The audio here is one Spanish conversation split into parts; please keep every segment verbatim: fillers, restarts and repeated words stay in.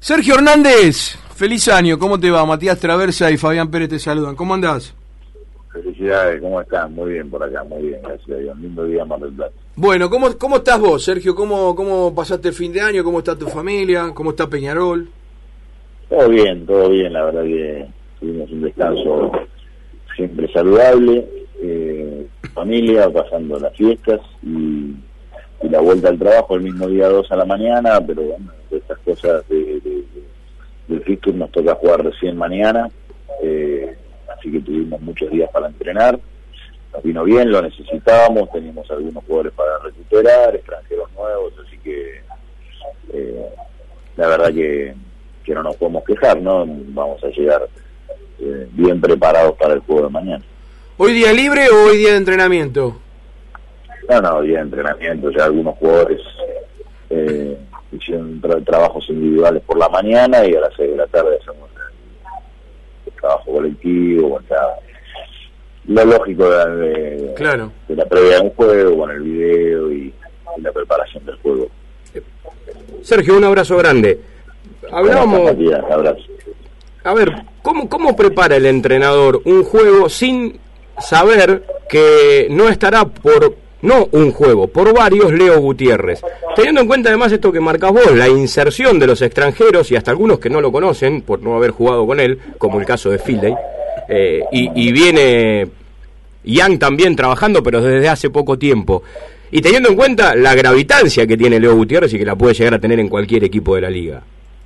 Sergio Hernández, feliz año, ¿cómo te va? Matías Traversa y Fabián Pérez te saludan, ¿cómo andás? Felicidades, ¿cómo están? Muy bien por acá, muy bien, gracias a Dios. Un lindo día en Mar del Plata. Bueno, ¿cómo, cómo estás vos, Sergio? ¿Cómo, ¿Cómo pasaste el fin de año? ¿Cómo está tu familia? ¿Cómo está Peñarol? Todo bien, todo bien, la verdad que tuvimos un descanso siempre saludable, eh, familia, pasando las fiestas y, y la vuelta al trabajo el mismo día dos a la mañana, pero bueno, estas cosas de, de, de, del fixture nos toca jugar recién mañana, eh, así que tuvimos muchos días para entrenar, nos vino bien, lo necesitábamos, teníamos algunos jugadores para recuperar, extranjeros nuevos, así que eh, la verdad que, que no nos podemos quejar, ¿no? Vamos a llegar eh, bien preparados para el juego de mañana. ¿Hoy día libre o hoy día de entrenamiento? No, no, día de entrenamiento, ya algunos jugadores eh, hicieron tra trabajos individuales por la mañana y a las seis de la tarde hacemos el, el trabajo colectivo, o sea, lo lógico de, de, claro. de la previa de un juego, con el video y, y la preparación del juego. Sergio, un abrazo grande. Hablábamos... Abrazo. A ver, ¿cómo, ¿cómo prepara el entrenador un juego sin saber que no estará por... no un juego, por varios Leo Gutiérrez? Teniendo en cuenta además esto que marcas vos, la inserción de los extranjeros y hasta algunos que no lo conocen por no haber jugado con él, como el caso de Finlay, eh, y, y viene Young también trabajando, pero desde hace poco tiempo. Y teniendo en cuenta la gravitancia que tiene Leo Gutiérrez y que la puede llegar a tener en cualquier equipo de la liga.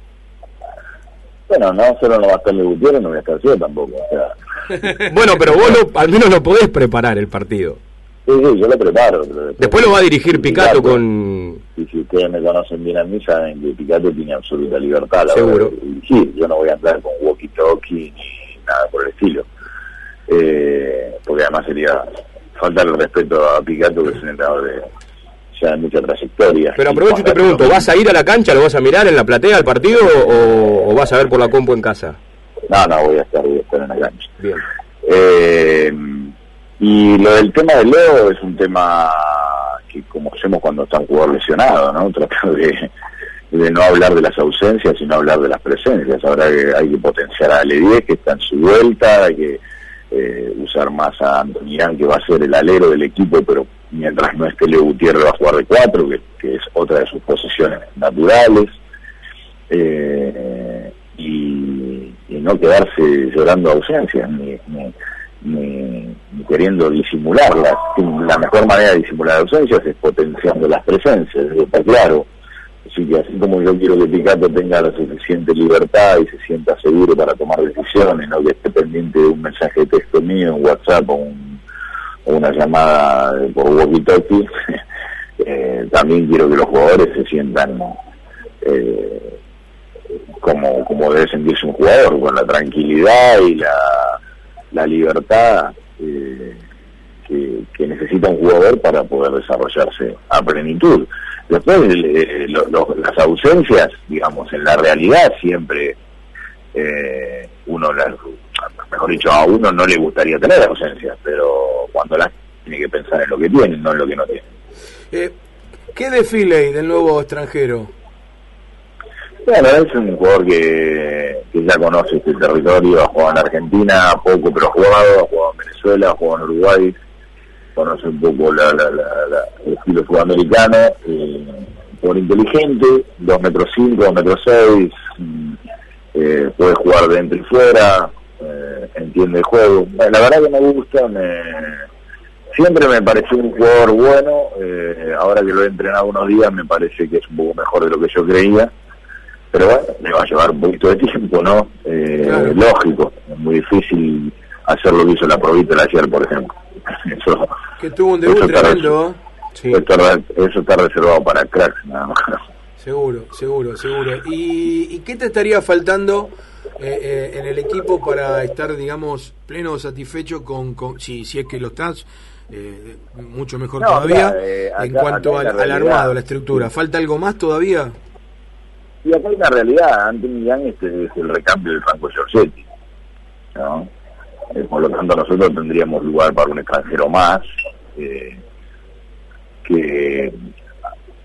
Bueno, no solo no va a estar Leo Gutiérrez, no voy a estar yo tampoco. O sea. Bueno, pero vos lo, al menos lo podés preparar el partido. Sí, sí, yo lo preparo. Pero después, después lo va a dirigir Picato con... Y si ustedes me conocen bien a mí, saben que Picato tiene absoluta libertad. La Seguro. Verdad. Y sí, yo no voy a andar con walkie-talkie ni nada por el estilo. Eh, porque además sería faltar el respeto a Picato, que es un entrenador de ya de mucha trayectoria. Pero aprovecho y te pregunto, ¿vas a ir a la cancha, lo vas a mirar en la platea al partido o, o vas a ver por la compu en casa? No, no, voy a estar, voy a estar en la cancha. Bien. Eh, y lo del tema de Leo es un tema que como hacemos cuando está un jugador lesionado, ¿no? Tratar de, de no hablar de las ausencias, sino hablar de las presencias. Ahora que hay que potenciar a Ale diez, que está en su vuelta, hay que eh, usar más a Antonián, que va a ser el alero del equipo, pero mientras no esté Leo Gutiérrez va a jugar de cuatro, que, que es otra de sus posiciones naturales. Eh, y, y no quedarse llorando ausencias, ni... ni Ni, ni queriendo disimularlas. La mejor manera de disimular ausencias es potenciando las presencias, está claro. Así que así como yo quiero que Picato tenga la suficiente libertad y se sienta seguro para tomar decisiones, no que esté pendiente de un mensaje de texto mío, un WhatsApp o, un, o una llamada por walkie-talkie, eh, también quiero que los jugadores se sientan eh, como, como debe sentirse un jugador, con la tranquilidad y la la libertad eh, que, que necesita un jugador para poder desarrollarse a plenitud. Después, eh, lo, lo, las ausencias, digamos, en la realidad siempre eh, uno, las, mejor dicho, a uno no le gustaría tener ausencias, pero cuando las tiene que pensar en lo que tiene, no en lo que no tiene. Eh, ¿Qué de Finlay, del nuevo extranjero? Bueno, es un jugador que, que ya conoce este territorio, ha jugado en Argentina, poco pero ha jugado, ha jugado en Venezuela, ha jugado en Uruguay, conoce un poco la, la, la, la, el estilo sudamericano, eh, un jugador inteligente, dos metros cinco, dos metros seis, eh, puede jugar dentro y fuera, eh, entiende el juego. La verdad que me gusta, me, siempre me pareció un jugador bueno, eh, ahora que lo he entrenado unos días me parece que es un poco mejor de lo que yo creía. Pero bueno, me va a llevar un poquito de tiempo, ¿no? Eh, claro. Lógico, es muy difícil hacer lo que hizo la Provítola ayer, por ejemplo. Eso, que tuvo un debut tremendo, sí. Eso está, eso está reservado para cracks, nada más. Seguro, seguro, seguro. ¿Y, y qué te estaría faltando eh, eh, en el equipo para estar, digamos, pleno satisfecho con, con si, si es que lo estás, eh, mucho mejor no, todavía, acá, eh, acá, en cuanto al, al armado, la estructura? Sí. ¿Falta algo más todavía? Y acá hay una realidad, Anthony Young este es el recambio del Franco Giorgetti, ¿no? Eh, por lo tanto nosotros tendríamos lugar para un extranjero más, eh, que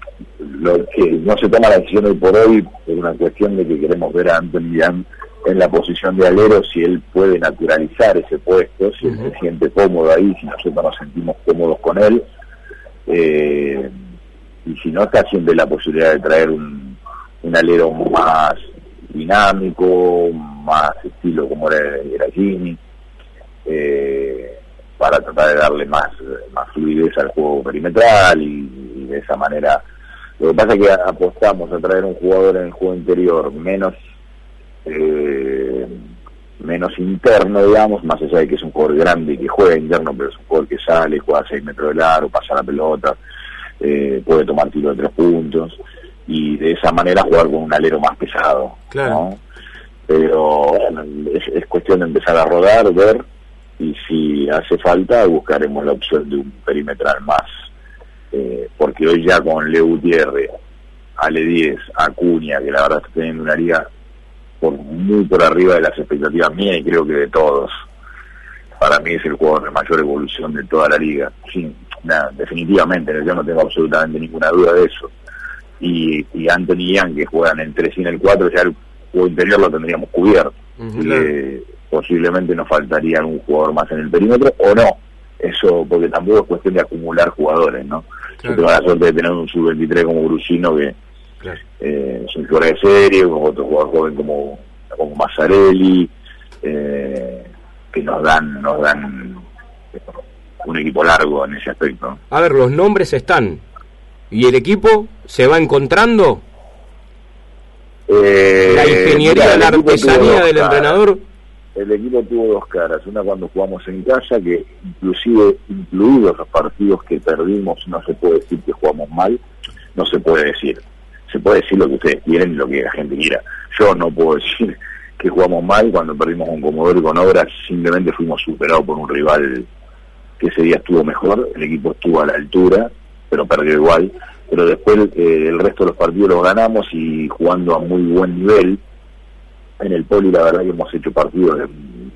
lo que no se toma la decisión hoy por hoy es una cuestión de que queremos ver a Anthony Yang en la posición de alero, si él puede naturalizar ese puesto, si él se siente cómodo ahí, si nosotros nos sentimos cómodos con él, eh, y si no, está siempre la posibilidad de traer un, un alero más dinámico, más estilo como era, era Jimmy, eh, para tratar de darle más, más fluidez al juego perimetral y, y de esa manera. Lo que pasa es que apostamos a traer un jugador en el juego interior menos eh, menos interno, digamos, más allá de que es un jugador grande y que juega interno, pero es un jugador que sale, juega a seis metros del aro, pasa la pelota, eh, puede tomar tiro de tres puntos, y de esa manera jugar con un alero más pesado, claro, ¿no? Pero bueno, es, es cuestión de empezar a rodar, ver, y si hace falta buscaremos la opción de un perimetral más, eh, porque hoy ya con Leo Gutiérrez, Ale diez, Acuña, que la verdad está teniendo una liga por muy por arriba de las expectativas mías y creo que de todos, para mí es el jugador de mayor evolución de toda la liga, sí, nada, definitivamente, yo no tengo absolutamente ninguna duda de eso, y, y Anthony Yang, que juegan en el tres y en el cuatro, ya el juego interior lo tendríamos cubierto, uh-huh. Y eh, posiblemente nos faltaría algún jugador más en el perímetro, o no, eso, porque tampoco es cuestión de acumular jugadores, ¿no? Claro. Yo tengo la suerte de tener un sub veintitrés como Brusino, que claro. eh, es un jugador de serie, con otro jugador joven como, como Mazzarelli, eh, que nos dan, nos dan un equipo largo en ese aspecto. A ver, los nombres están, ¿y el equipo se va encontrando? Eh, la ingeniería, la artesanía del caras. entrenador. El equipo tuvo dos caras, una cuando jugamos en casa, que inclusive incluidos los partidos que perdimos, no se puede decir que jugamos mal, no se puede decir, se puede decir lo que ustedes quieren y lo que la gente quiera. Yo no puedo decir que jugamos mal cuando perdimos con Comodoro y con Obras, simplemente fuimos superados por un rival que ese día estuvo mejor, el equipo estuvo a la altura, pero perdió igual, pero después eh, el resto de los partidos los ganamos y jugando a muy buen nivel. En el Poli la verdad que hemos hecho partidos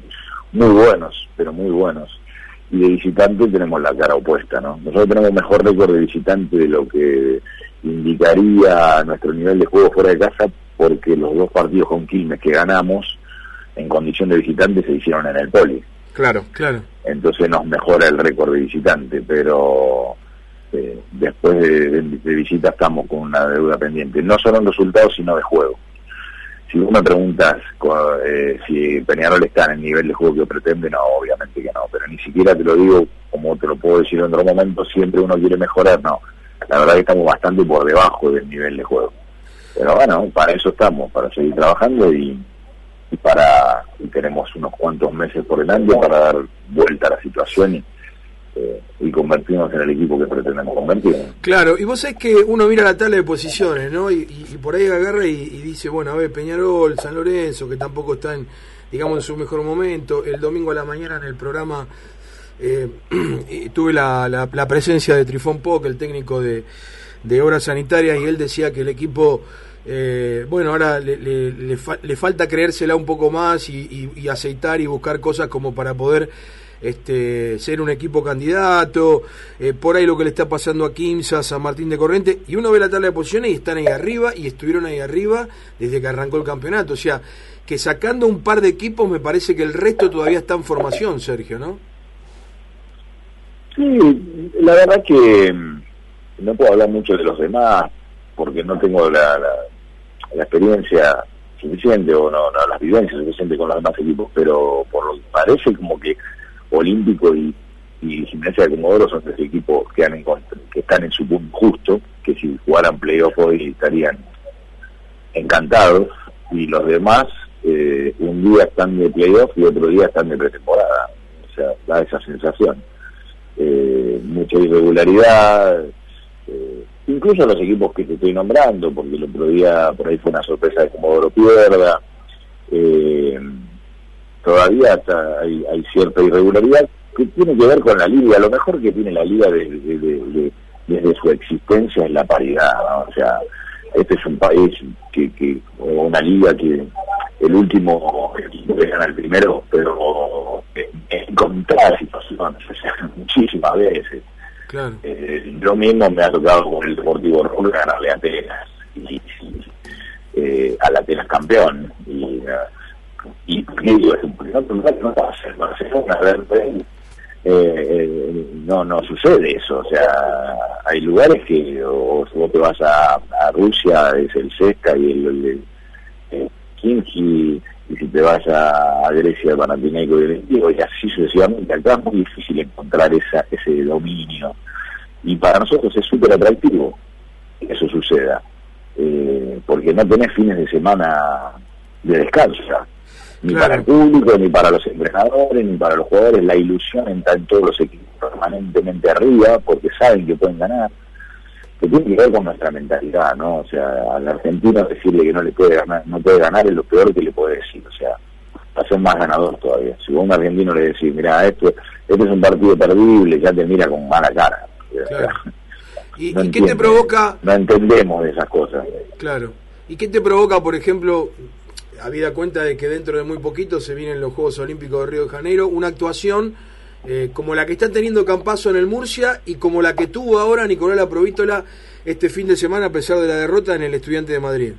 muy buenos, pero muy buenos, y de visitante tenemos la cara opuesta, ¿no? Nosotros tenemos mejor récord de visitante de lo que indicaría nuestro nivel de juego fuera de casa, porque los dos partidos con Quilmes que ganamos en condición de visitante se hicieron en el Poli. Claro, claro. Entonces nos mejora el récord de visitante, pero eh, después de, de, de visita estamos con una deuda pendiente, no solo en resultados sino de juego. Si vos me preguntas eh, si Peñarol está en el nivel de juego que pretende, no, obviamente que no, pero ni siquiera te lo digo como te lo puedo decir en otro momento, siempre uno quiere mejorar, no, la verdad que estamos bastante por debajo del nivel de juego, pero bueno, para eso estamos, para seguir trabajando y, y para y tenemos unos cuantos meses por delante para dar vuelta a la situación y Eh, y convertirnos en el equipo que pretendemos convertir. Claro, y vos sabés que uno mira la tabla de posiciones, ¿no? Y, y, y por ahí agarra y, y dice, bueno, a ver, Peñarol, San Lorenzo, que tampoco están, digamos, en su mejor momento. El domingo a la mañana en el programa eh, tuve la, la, la presencia de Trifón Poc, el técnico de, de Obras Sanitarias, y él decía que el equipo, eh, bueno, ahora le, le, le, fa, le falta creérsela un poco más y, y, y aceitar y buscar cosas como para poder Este, ser un equipo candidato, eh, por ahí lo que le está pasando a Quimsa, San Martín de Corrientes, y uno ve la tabla de posiciones y están ahí arriba, y estuvieron ahí arriba desde que arrancó el campeonato, o sea, que sacando un par de equipos me parece que el resto todavía está en formación, Sergio, ¿no? Sí, la verdad que no puedo hablar mucho de los demás, porque no tengo la, la, la experiencia suficiente, o no, no las vivencias suficientes con los demás equipos, pero por lo que parece como que Olímpico y, y Gimnasia de Comodoro son tres equipos que, han que están en su punto justo, que si jugaran playoff hoy estarían encantados, y los demás eh, un día están de playoff y otro día están de pretemporada, o sea, da esa sensación. Eh, mucha irregularidad, eh, incluso los equipos que te estoy nombrando, porque el otro día por ahí fue una sorpresa de Comodoro pierda, eh, todavía está, hay, hay cierta irregularidad que tiene que ver con la liga. Lo mejor que tiene la liga de, de, de, de, desde su existencia es la paridad, ¿no? O sea, este es un país que, que o una liga que el último equipo que gana el primero, pero en contradas situaciones, o sea, muchísimas veces. Claro. Eh, yo mismo me ha tocado con el Deportivo Roca ganarle a Atenas, y, y eh, al Atenas campeón, y, uh, y digo, no, no pasa, en Barcelona, a ver, eh, eh, no, no sucede eso, o sea, hay lugares que o, vos te vas a, a Rusia, es el Cesca y el, el, el, el Kimchi, y si te vas a, a Grecia, el Panathinaikos y el Olympiacos, y así sucesivamente. Acá es muy difícil encontrar esa, ese dominio, y para nosotros es súper atractivo que eso suceda, eh, porque no tenés fines de semana de descanso ya, ni claro. para el público, ni para los entrenadores, ni para los jugadores. La ilusión está en todos los equipos permanentemente arriba, porque saben que pueden ganar, que tiene que ver con nuestra mentalidad, ¿no? O sea, al argentino decirle que no le puede ganar, no puede ganar es lo peor que le puede decir, o sea, va a ser más ganador todavía. Si vos a un argentino le decís, mira, esto, este es un partido perdible, ya te mira con mala cara. Claro. O sea, ¿Y, no ¿y qué te provoca? No entendemos de esas cosas. Claro. ¿Y qué te provoca, por ejemplo, habida cuenta de que dentro de muy poquito se vienen los Juegos Olímpicos de Río de Janeiro, una actuación eh, como la que está teniendo Campazzo en el Murcia y como la que tuvo ahora Nicolás Provítola este fin de semana a pesar de la derrota en el Estudiante de Madrid?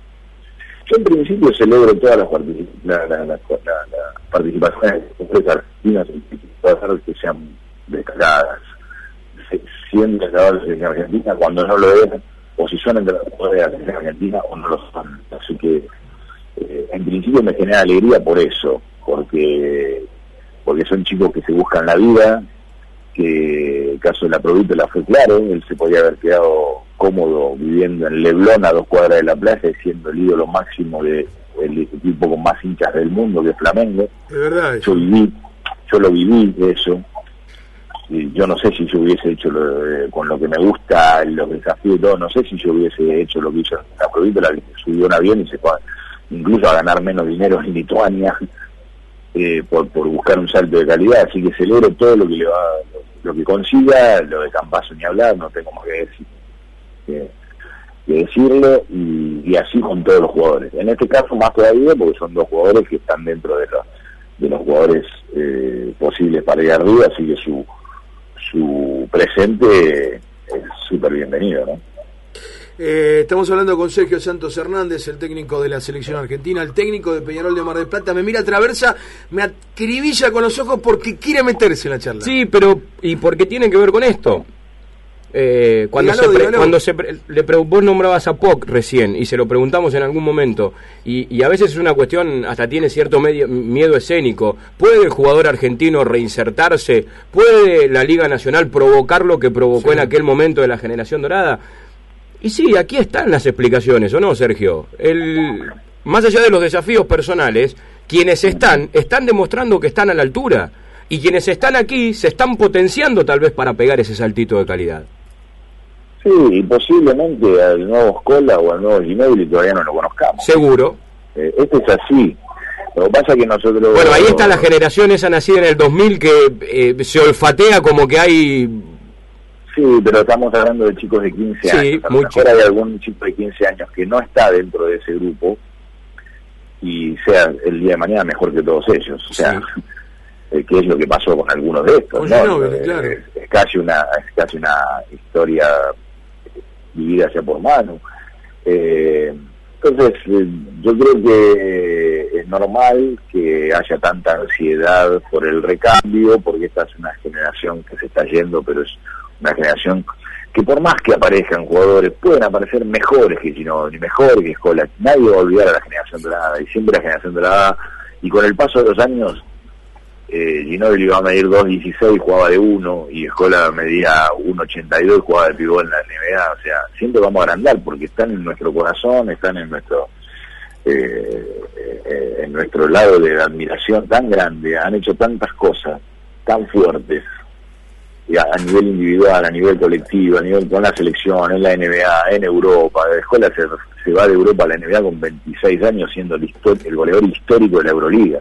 Yo en principio celebro todas las particip la, la, la, la, la participaciones de empresas argentinas que sean destacadas, siendo entrenadores en Argentina cuando no lo es, o si son entrenadores en Argentina o no lo son. Así que eh, en principio me genera alegría por eso, porque porque son chicos que se buscan la vida, que el caso de la Provítola fue claro, él se podía haber quedado cómodo viviendo en Leblon a dos cuadras de la playa y siendo el ídolo máximo de el equipo con más hinchas del mundo, que es Flamengo. Es verdad. Yo viví, yo lo viví eso. Y yo no sé si yo hubiese hecho lo, eh, con lo que me gusta, los desafíos y todo, no sé si yo hubiese hecho lo que hizo la Provítola, que subió un avión y se fue incluso a ganar menos dinero en Lituania eh, por, por buscar un salto de calidad. Así que celebro todo lo que le va, lo, lo que consiga. Lo de Campazzo ni hablar, no tengo más que decir que, que decirlo, y, y así con todos los jugadores. En este caso más todavía porque son dos jugadores que están dentro de los de los jugadores eh, posibles para ir arriba, así que su su presente es súper bienvenido, ¿no? Eh, estamos hablando con Sergio Santos Hernández, el técnico de la selección argentina, el técnico de Peñarol de Mar del Plata. Me mira a Traversa, me acribilla con los ojos porque quiere meterse en la charla. Sí, pero ¿y por qué tiene que ver con esto? Eh, cuando dígalo, se pre, dígalo. cuando se pre, le pre, vos nombrabas a P O C recién y se lo preguntamos en algún momento, y, y a veces es una cuestión, hasta tiene cierto medio, miedo escénico. ¿Puede el jugador argentino reinsertarse? ¿Puede la Liga Nacional provocar lo que provocó sí. en aquel momento de la generación dorada? Y sí, aquí están las explicaciones, ¿o no, Sergio? El, más allá de los desafíos personales, quienes están, están demostrando que están a la altura, y quienes están aquí se están potenciando tal vez para pegar ese saltito de calidad. Sí, y posiblemente al nuevo Scola o al nuevo Ginóbili todavía no lo conozcamos. Seguro. Eh, esto es así. Lo que pasa es que nosotros... Bueno, ahí está la generación esa nacida en el dos mil que eh, se olfatea como que hay... Sí, pero estamos hablando de chicos de quince sí, años. A lo mejor hay algún chico de quince años que no está dentro de ese grupo y sea el día de mañana mejor que todos ellos. O sea, sí. eh, ¿qué es lo que pasó con algunos de estos? Oye, ¿no? no, eh, claro. es, es casi una es casi una historia vivida hacia por mano. Eh, entonces, eh, yo creo que es normal que haya tanta ansiedad por el recambio, porque esta es una generación que se está yendo, pero es una generación que por más que aparezcan jugadores, pueden aparecer mejores que Ginóbili, mejores que Scola. Nadie va a olvidar a la generación dorada, y siempre la generación dorada, y con el paso de los años, eh, Ginóbili iba a medir dos dieciséis, jugaba de uno, y Scola medía uno ochenta y dos y jugaba de pivot en la N B A. O sea, siempre vamos a agrandar, porque están en nuestro corazón, están en nuestro eh, eh, en nuestro lado de admiración tan grande, han hecho tantas cosas tan fuertes, y a, a nivel individual, a nivel colectivo, a nivel con la selección, en la N B A, en Europa. La Escuela se, se va de Europa a la N B A con veintiséis años, siendo el, el goleador histórico de la Euroliga,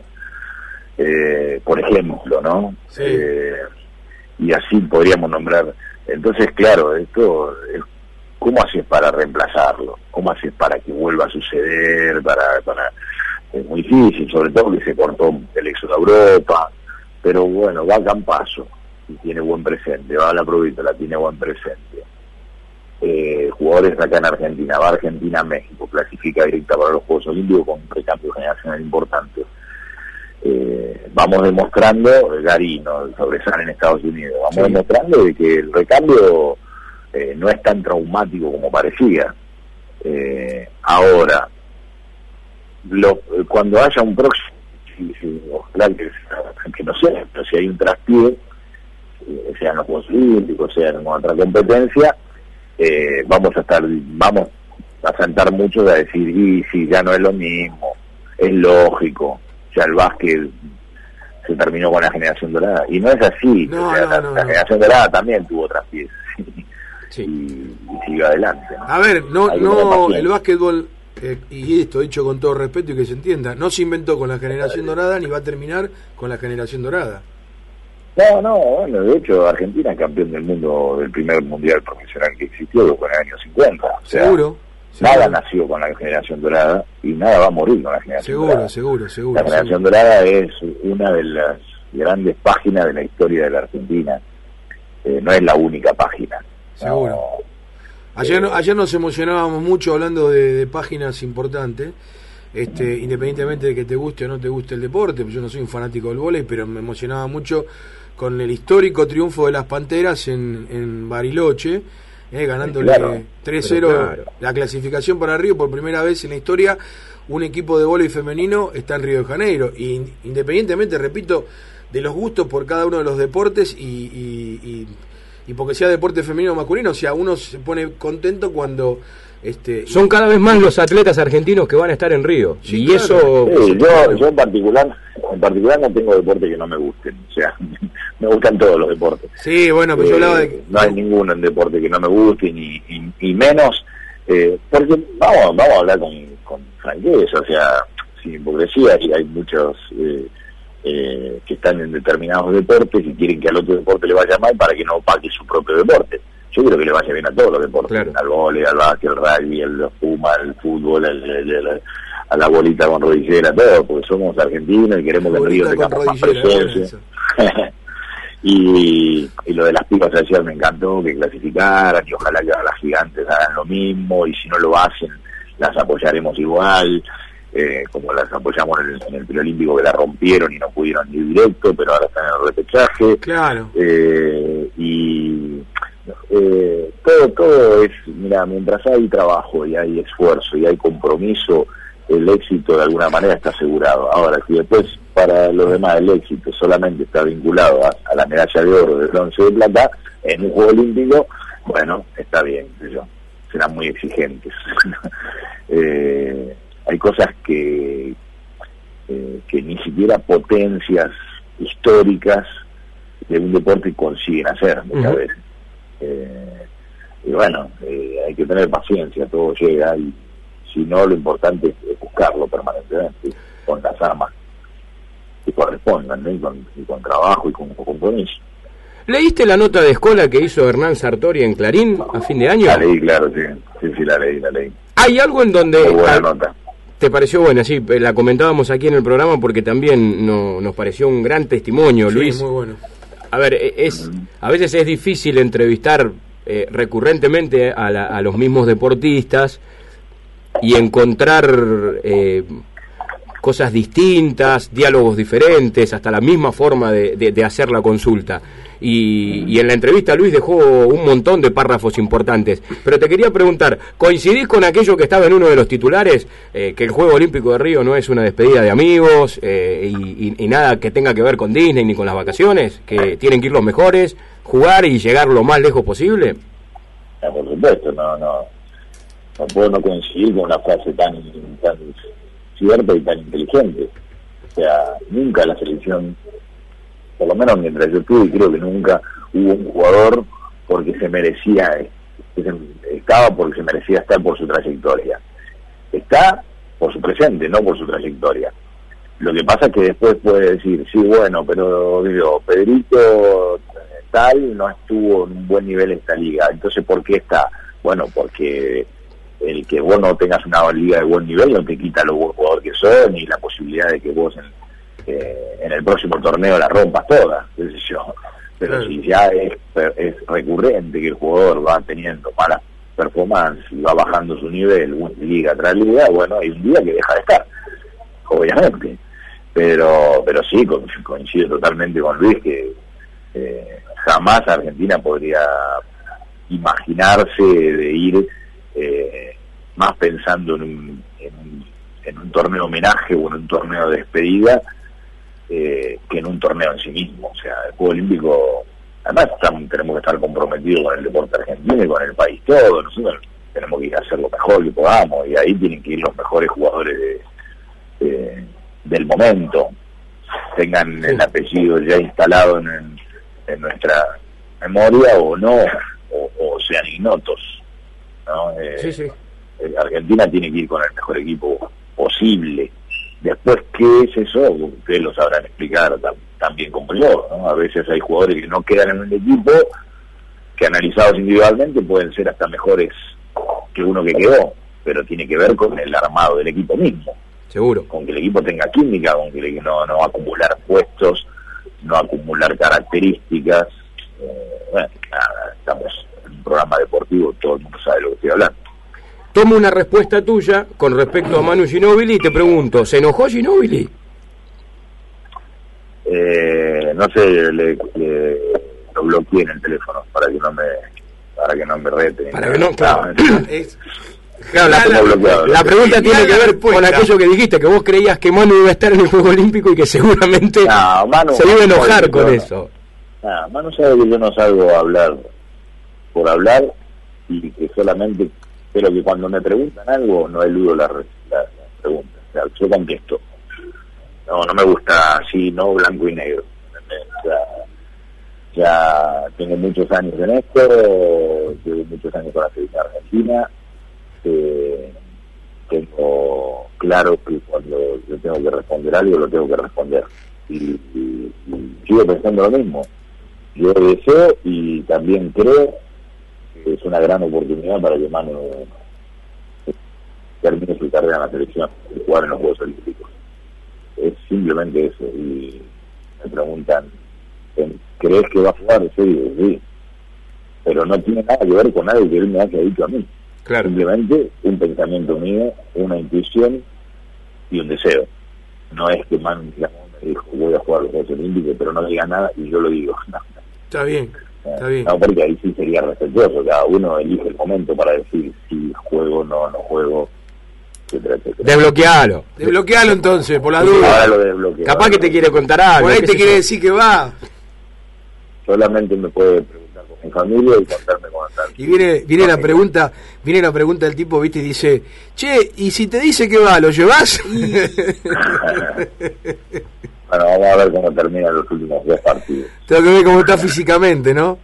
eh, por ejemplo, ¿no? Sí. Eh, y así podríamos nombrar. Entonces, claro, esto, ¿cómo haces para reemplazarlo? ¿Cómo haces para que vuelva a suceder? Para, para es muy difícil, sobre todo que se cortó el éxodo a Europa, pero bueno, va a Campazzo. y tiene buen presente, va a la Provítola, tiene buen presente. Eh, jugadores acá en Argentina, va a Argentina a México, clasifica directa para los Juegos Olímpicos con un recambio generacional importante. Eh, vamos demostrando, Garino sobresale en Estados Unidos, vamos sí. demostrando de que el recambio eh, no es tan traumático como parecía. Eh, ahora, lo, cuando haya un próximo, si, si, ojalá que, que no sea, pero si hay un traspié, eh, sean los Juegos Olímpicos, sean en otra competencia, eh, vamos a estar, vamos a sentar muchos a decir, y si ya no es lo mismo, es lógico, ya el básquet se terminó con la generación dorada, y no es así, no, o sea, no, la, no, la no. generación dorada también tuvo traspiés. Sí. Y, y sigue adelante, ¿no? A ver, no, Hay no, el básquetbol, eh, y esto dicho con todo respeto y que se entienda, no se inventó con la generación dorada ni va a terminar con la generación dorada. No, no, bueno, de hecho Argentina es campeón del mundo del primer mundial profesional que existió, con el año cincuenta. O sea, Seguro. Nada seguro. nació con la generación dorada y nada va a morir con la generación Seguro, dorada. seguro, seguro. La generación seguro. dorada es una de las grandes páginas de la historia de la Argentina. Eh, no es la única página. Seguro. No, Ayer, eh, ayer nos emocionábamos mucho hablando de, de páginas importantes, este, independientemente de que te guste o no te guste el deporte. Yo no soy un fanático del vóley, pero me emocionaba mucho con el histórico triunfo de las Panteras en, en Bariloche, eh, ganándole claro, tres cero claro. la clasificación para Río. Por primera vez en la historia un equipo de vóley femenino está en Río de Janeiro, y independientemente, repito, de los gustos por cada uno de los deportes, y, y, y, y porque sea deporte femenino o masculino, o sea, uno se pone contento cuando este Son cada vez más los atletas argentinos que van a estar en Río. Sí, y claro. eso... Sí, yo, yo en particular, en particular no tengo deportes que no me gusten, o sea, me gustan todos los deportes. Sí, bueno, pero Eh, yo hablaba de... no hay ninguno en deporte que no me guste, ni, y, y menos, eh, porque vamos, vamos a hablar con, con franqueza, o sea, sin hipocresía, y hay muchos eh, eh, que están en determinados deportes y quieren que al otro deporte le vaya mal para que no opaque su propio deporte. Yo quiero que le vaya bien a todos los deportes, Claro. al vóley, al básquet, al rugby, al puma, al fútbol, al, al, al, a la bolita con rodillera, todo, porque somos argentinos y queremos que en Río Bolita con tengamos más rodillera, presencia. bueno, eso. y, y lo de las pibas ayer me encantó, que clasificaran, y ojalá que las gigantes hagan lo mismo, y si no lo hacen, las apoyaremos igual, eh, como las apoyamos en el, en el preolímpico, que la rompieron y no pudieron ir directo, pero ahora están en el repechaje. Claro. Eh, y eh, todo todo es, mira, mientras hay trabajo y hay esfuerzo y hay compromiso, el éxito de alguna manera está asegurado. Ahora, si después para los demás el éxito solamente está vinculado a, a la medalla de oro, de bronce, de plata en un juego olímpico, bueno, está bien, qué sé yo, serán muy exigentes. eh, hay cosas que eh, que ni siquiera potencias históricas de un deporte consiguen hacer muchas Uh-huh. veces. Eh, y bueno, eh, hay que tener paciencia, todo llega, y si no, lo importante es, es buscarlo permanentemente, con las armas que correspondan, ¿no? y, con, y con trabajo y con, con compromiso. ¿Leíste la nota de escuela que hizo Hernán Sartori en Clarín a fin de año? La leí, claro, sí, sí, sí, la leí, la leí. Hay algo en donde... Muy buena al- nota. ¿Te pareció buena? Sí, la comentábamos aquí en el programa porque también no, nos pareció un gran testimonio, Sí, Luis. muy bueno. A ver, es a veces es difícil entrevistar eh, recurrentemente a, la- a los mismos deportistas y encontrar eh, cosas distintas, diálogos diferentes, hasta la misma forma de, de- de hacer la consulta. Y, y en la entrevista Luis dejó un montón de párrafos importantes. Pero te quería preguntar, ¿coincidís con aquello que estaba en uno de los titulares? Eh, que el Juego Olímpico de Río no es una despedida de amigos eh, y, y- y nada que tenga que ver con Disney ni con las vacaciones, que tienen que ir los mejores, jugar y llegar lo más lejos posible. Ah, por supuesto, no, no, no puedo no coincidir con una frase tan, tan cierta y tan inteligente. O sea, nunca la selección, por lo menos mientras yo estuve, creo que nunca hubo un jugador porque se merecía, que se, estaba porque se merecía estar por su trayectoria. Está por su presente, no por su trayectoria. Lo que pasa es que después puede decir, sí, bueno, pero digo, Pedrito tal no estuvo en un buen nivel en esta liga, entonces ¿por qué está? Bueno, porque el que vos no tengas una liga de buen nivel no te quita lo buen jugador que sos, ni la posibilidad de que vos en, eh, en el próximo torneo la rompas toda, qué sé yo. pero claro. si ya es, es recurrente que el jugador va teniendo malas performances y va bajando su nivel liga tras liga, bueno, hay un día que deja de estar, obviamente. Pero pero sí, coincido totalmente con Luis que eh, jamás Argentina podría imaginarse de ir eh, más pensando en un, en, un, en un torneo homenaje o en un torneo de despedida eh, que en un torneo en sí mismo. O sea, el Juego Olímpico, además estamos, tenemos que estar comprometidos con el deporte argentino y con el país todo. Nosotros tenemos que ir a hacer lo mejor que podamos, y ahí tienen que ir los mejores jugadores de, de, del momento, tengan sí. el apellido ya instalado en, en nuestra memoria o no, o, o sean ignotos, ¿no? Eh, sí, sí. Argentina tiene que ir con el mejor equipo posible. Después, ¿qué es eso? Ustedes lo sabrán explicar tan, tan bien como yo, ¿no? A veces hay jugadores que no quedan en el equipo, que analizados individualmente pueden ser hasta mejores que uno que quedó, pero tiene que ver con el armado del equipo mismo. Seguro. Con que el equipo tenga química, con que no, no acumular puestos, no acumular características. Eh, bueno, nada, estamos en un programa deportivo, todo el mundo sabe lo que estoy hablando. Tomo una respuesta tuya con respecto a Manu Ginóbili y te pregunto, ¿se enojó Ginóbili? Eh, no sé, le, le, lo bloqueé en el teléfono para que no me para que no me rete. Para que no, claro. Es, claro, la, la, la pregunta tiene que ver con aquello que dijiste, que vos creías que Manu iba a estar en el Juego Olímpico y que seguramente no, Manu, se iba a enojar Manu, con no, eso. No, Manu sabe que yo no salgo a hablar por hablar y que solamente, pero que cuando me preguntan algo no eludo la, la, la pregunta. O sea, yo contesto. No, no me gusta así, no blanco y negro. O sea, ya tengo muchos años en esto, llevo muchos años con la selección argentina. Eh, tengo claro que cuando yo tengo que responder algo, lo tengo que responder. Y, y, y sigo pensando lo mismo. Yo deseo y también creo que es una gran oportunidad para que Manu termine su carrera en la selección y jugar en los Juegos Olímpicos. Es simplemente eso. Y me preguntan, ¿crees que va a jugar? Sí, sí. Pero no tiene nada que ver con algo que él me haya dicho a mí. Claro. Simplemente un pensamiento mío, una intuición y un deseo. No es que Manu me dijo, voy a jugar a los Juegos Olímpicos, pero no diga nada y yo lo digo. No. Está bien, está bien. No, porque ahí sí sería respetuoso. Cada uno elige el momento para decir si juego, no, no juego, etcétera, etcétera. Desbloquealo. Desbloquealo entonces, por la Sí, duda. ahora lo desbloqueo. Capaz que te quiere contar algo. Por ahí qué te sé quiere yo. decir que va. Solamente me puede preguntar con mi familia y contarme cómo están. Y viene viene la pregunta, viene la pregunta del tipo, viste, y dice, che, ¿y si te dice que va, lo llevas? Bueno, vamos a ver cómo terminan los últimos dos partidos. Tengo que ver cómo está físicamente, ¿no?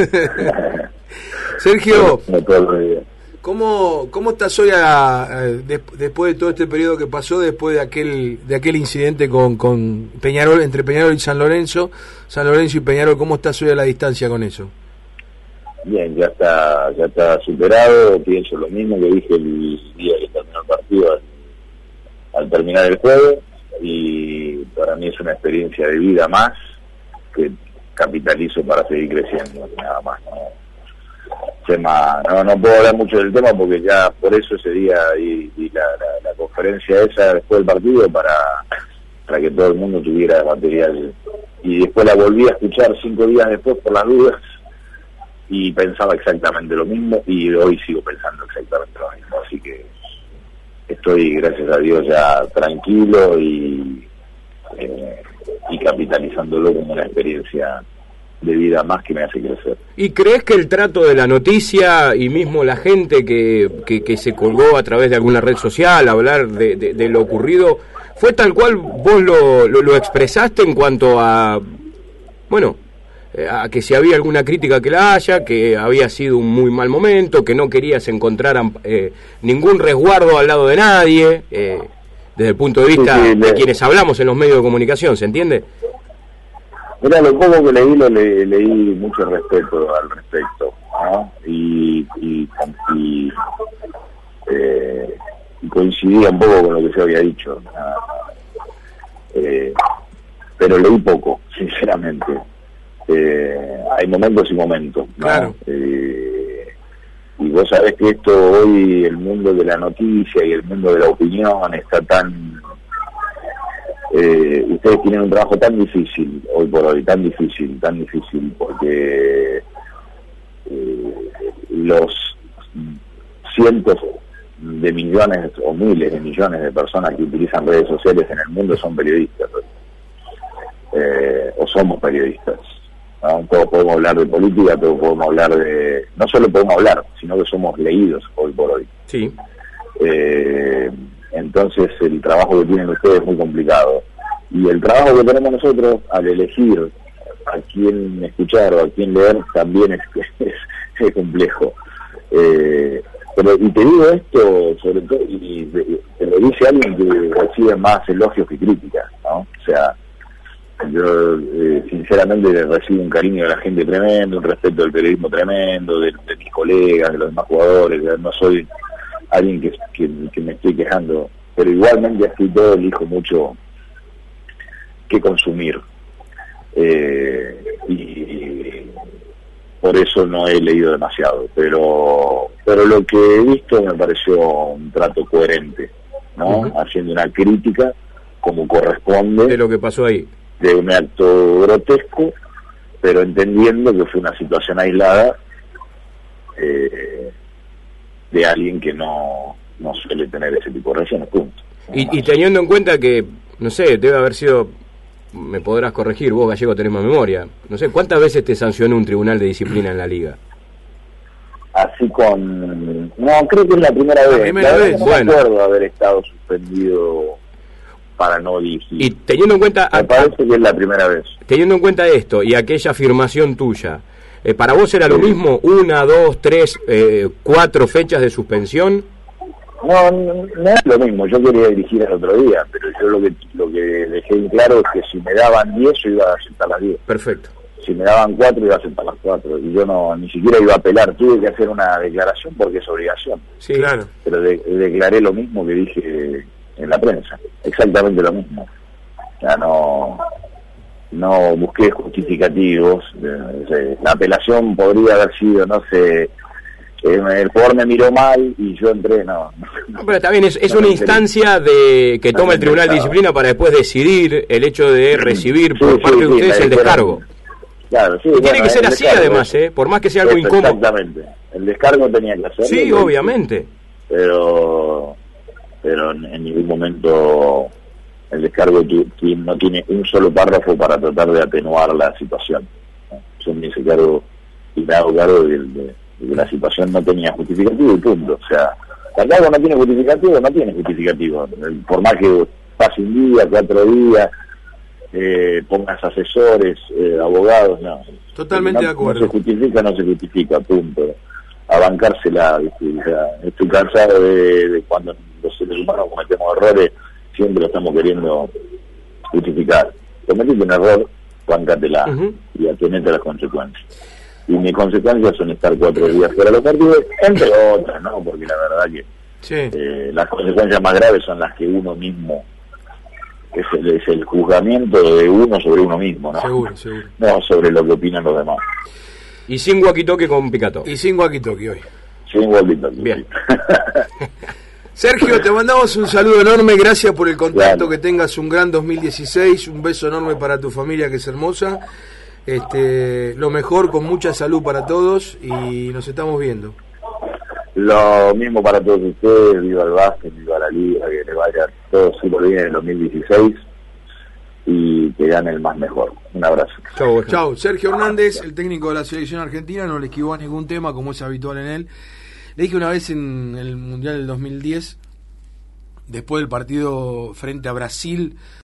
Sergio, No todo el día. ¿cómo, cómo estás hoy a, a, de, después de todo este periodo que pasó, después de aquel de aquel incidente con, con Peñarol, entre Peñarol y San Lorenzo, San Lorenzo y Peñarol, ¿cómo estás hoy a la distancia con eso? Bien, ya está ya está superado, pienso lo mismo que dije el día que terminó el partido al, al terminar el juego, y para mí es una experiencia de vida más que capitalizo para seguir creciendo, nada más. No, tema, no, no puedo hablar mucho del tema porque ya por eso ese día y, y la, la, la conferencia esa después del partido para, para que todo el mundo tuviera material, y después la volví a escuchar cinco días después por las dudas y pensaba exactamente lo mismo y hoy sigo pensando exactamente lo mismo, así que estoy, gracias a Dios, ya tranquilo y, eh, y capitalizándolo como una experiencia de vida más que me hace crecer. ¿Y crees que el trato de la noticia y mismo la gente que, que, que se colgó a través de alguna red social a hablar de, de, de lo ocurrido fue tal cual vos lo, lo, lo expresaste en cuanto a, bueno, a que si había alguna crítica que la haya, que había sido un muy mal momento, que no querías encontrar eh, ningún resguardo al lado de nadie, eh, desde el punto de vista sí, sí, de le... quienes hablamos en los medios de comunicación, ¿se entiende? Mira, lo poco que leí, lo le, leí mucho respeto al respecto, ¿no? Y, y, y, eh, y coincidía un poco con lo que se había dicho, ¿no? eh, pero leí poco, sinceramente. eh, hay momentos y momentos, ¿no? Claro. Eh, y vos sabés que esto hoy, el mundo de la noticia y el mundo de la opinión está tan... Eh, ustedes tienen un trabajo tan difícil hoy por hoy, tan difícil, tan difícil, porque eh, los cientos de millones o miles de millones de personas que utilizan redes sociales en el mundo son periodistas, eh, o somos periodistas, ¿no? Todos podemos hablar de política, todos podemos hablar de... No solo podemos hablar, sino que somos leídos hoy por hoy. Sí. Eh, entonces el trabajo que tienen ustedes es muy complicado. Y el trabajo que tenemos nosotros al elegir a quién escuchar o a quién leer también es, es, es complejo. Eh, pero y te digo esto sobre todo, y te lo dice alguien que recibe más elogios que críticas, ¿no? O sea, yo eh, sinceramente recibo un cariño de la gente tremendo, un respeto del periodismo tremendo, de, de mis colegas, de los demás jugadores. No soy alguien que, que, que me estoy quejando, pero igualmente así todo elijo mucho que consumir, eh, y, y por eso no he leído demasiado, pero pero lo que he visto me pareció un trato coherente, ¿no? Uh-huh. Haciendo una crítica como corresponde de lo que pasó ahí, de un acto grotesco, pero entendiendo que fue una situación aislada eh, de alguien que no, no suele tener ese tipo de reacciones, punto. Y, y teniendo en cuenta que, no sé, debe haber sido, me podrás corregir, vos Gallego tenés más memoria, no sé, ¿cuántas veces te sancionó un tribunal de disciplina en la liga? Así con... No, creo que es la primera vez. La primera vez, no bueno. me acuerdo haber estado suspendido para no dirigir. Y teniendo en cuenta... Me parece que es la primera vez. Teniendo en cuenta esto y aquella afirmación tuya, eh, ¿para vos era lo mismo una, dos, tres, eh, cuatro fechas de suspensión? No, no, no es lo mismo. Yo quería dirigir el otro día, pero yo lo que lo que dejé en claro es que si me daban diez, yo iba a aceptar las diez. Perfecto. Si me daban cuatro, iba a aceptar las cuatro. Y yo no ni siquiera iba a apelar. Tuve que hacer una declaración porque es obligación. Sí, claro. Pero de, declaré lo mismo que dije en la prensa. Exactamente lo mismo. Ya no... No busqué justificativos. La apelación podría haber sido, no sé... el jugador me miró mal y yo entré, no. No, pero está bien, es, es una instancia de que toma el Tribunal de Disciplina para después decidir el hecho de recibir por sí, parte sí, de ustedes sí, el descargo. Claro, sí. Y bueno, tiene que ser así descargo, además, ¿eh? Por más que sea algo eso, incómodo. Exactamente. El descargo tenía que hacerlo. Sí, obviamente. Pero, pero en, en ningún momento el descargo tu, tu, no tiene un solo párrafo para tratar de atenuar la situación. Yo me hice cargo y me hago cargo de, de que la situación no tenía justificativo y punto. O sea, cuando algo no tiene justificativo, no tiene justificativo. Por más que pase un día, cuatro días, eh, pongas asesores, eh, abogados, no. Totalmente no, de acuerdo. No se justifica, no se justifica, punto. A bancársela, ¿viste? O sea, estoy cansado de, de cuando los seres humanos cometemos errores, siempre lo estamos queriendo justificar. Cometiste un error, bancátela, uh-huh, y atenete a las consecuencias. Y mis consecuencias son estar cuatro días fuera de los partidos, entre otras, ¿no? Porque la verdad que sí. eh, las consecuencias más graves son las que uno mismo, es el, es el juzgamiento de uno sobre uno mismo, ¿no? Seguro, seguro. No sobre lo que opinan los demás. Y sin walkie-talkie con Picato. Y sin walkie-talkie hoy. Sin walkie-talkie. Bien. Sergio, te mandamos un saludo enorme, gracias por el contacto, claro. Que tengas un gran dos mil dieciséis, un beso enorme para tu familia que es hermosa. Este, lo mejor, con mucha salud para todos y nos estamos viendo. Lo mismo para todos ustedes, viva el básquet, viva la liga, que le vaya todo súper bien en el dos mil dieciséis y que gane el más mejor. Un abrazo. Chau, Chau. Sergio Hernández, el técnico de la selección argentina, no le esquivó a ningún tema como es habitual en él. Le dije una vez en el Mundial del dos mil diez, después del partido frente a Brasil,